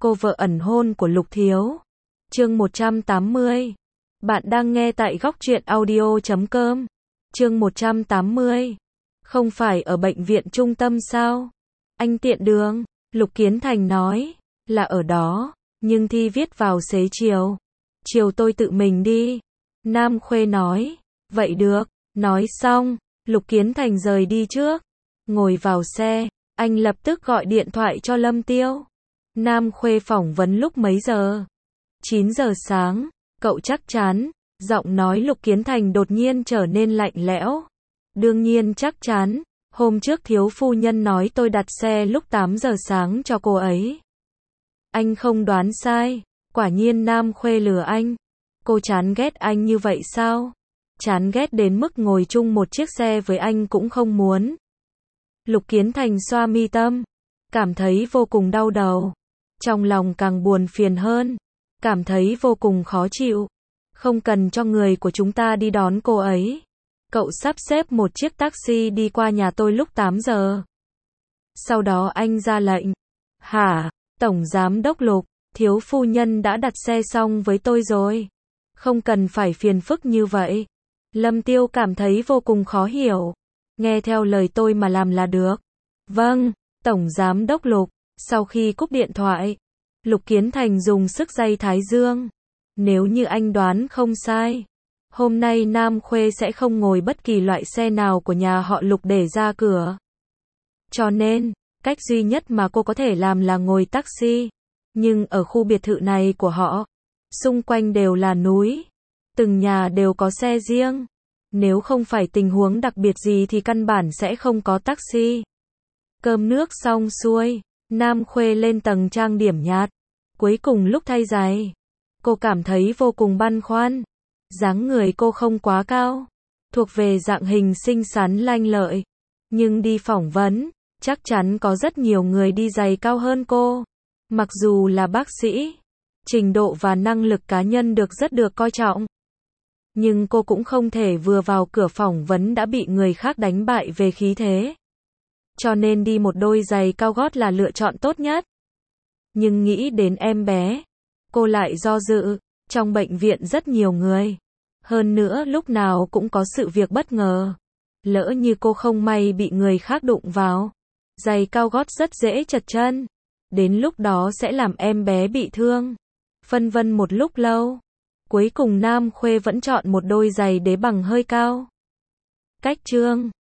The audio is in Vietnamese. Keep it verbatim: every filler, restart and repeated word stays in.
cô vợ ẩn hôn của Lục Thiếu. Chương một trăm tám mươi. Bạn đang nghe tại góc truyện audio chấm com. Chương một trăm tám mươi. Không phải ở bệnh viện trung tâm sao? Anh tiện đường, Lục Kiến Thành nói, là ở đó, nhưng thi viết vào xế chiều. Chiều tôi tự mình đi. Nam Khuê nói, vậy được. Nói xong, Lục Kiến Thành rời đi trước. Ngồi vào xe, anh lập tức gọi điện thoại cho Lâm Tiêu. Nam Khuê phỏng vấn lúc mấy giờ? chín giờ sáng, cậu chắc chắn? Giọng nói Lục Kiến Thành đột nhiên trở nên lạnh lẽo. Đương nhiên chắc chắn, hôm trước thiếu phu nhân nói tôi đặt xe lúc tám giờ sáng cho cô ấy. Anh không đoán sai, quả nhiên Nam Khuê lừa anh. Cô chán ghét anh như vậy sao? Chán ghét đến mức ngồi chung một chiếc xe với anh cũng không muốn. Lục Kiến Thành xoa mi tâm, cảm thấy vô cùng đau đầu. Trong lòng càng buồn phiền hơn, cảm thấy vô cùng khó chịu. Không cần cho người của chúng ta đi đón cô ấy. Cậu sắp xếp một chiếc taxi đi qua nhà tôi lúc tám giờ. Sau đó anh ra lệnh. Hả, Tổng Giám Đốc Lục, thiếu phu nhân đã đặt xe xong với tôi rồi. Không cần phải phiền phức như vậy. Lâm Tiêu cảm thấy vô cùng khó hiểu. Nghe theo lời tôi mà làm là được. Vâng, Tổng Giám Đốc Lục. Sau khi cúp điện thoại, Lục Kiến Thành dùng sức day thái dương. Nếu như anh đoán không sai, hôm nay Nam Khuê sẽ không ngồi bất kỳ loại xe nào của nhà họ Lục để ra cửa. Cho nên, cách duy nhất mà cô có thể làm là ngồi taxi. Nhưng ở khu biệt thự này của họ, xung quanh đều là núi. Từng nhà đều có xe riêng. Nếu không phải tình huống đặc biệt gì thì căn bản sẽ không có taxi. Cơm nước xong xuôi, Nam Khuê lên tầng trang điểm nhạt. Cuối cùng lúc thay giày, cô cảm thấy vô cùng băn khoăn. Dáng người cô không quá cao, thuộc về dạng hình xinh xắn lanh lợi. Nhưng đi phỏng vấn, chắc chắn có rất nhiều người đi giày cao hơn cô. Mặc dù là bác sĩ, trình độ và năng lực cá nhân được rất được coi trọng. Nhưng cô cũng không thể vừa vào cửa phỏng vấn đã bị người khác đánh bại về khí thế. Cho nên đi một đôi giày cao gót là lựa chọn tốt nhất. Nhưng nghĩ đến em bé, cô lại do dự. Trong bệnh viện rất nhiều người. Hơn nữa lúc nào cũng có sự việc bất ngờ. Lỡ như cô không may bị người khác đụng vào, giày cao gót rất dễ trật chân. Đến lúc đó sẽ làm em bé bị thương. Phân vân một lúc lâu. Cuối cùng Nam Khuê vẫn chọn một đôi giày đế bằng hơi cao. Cách chương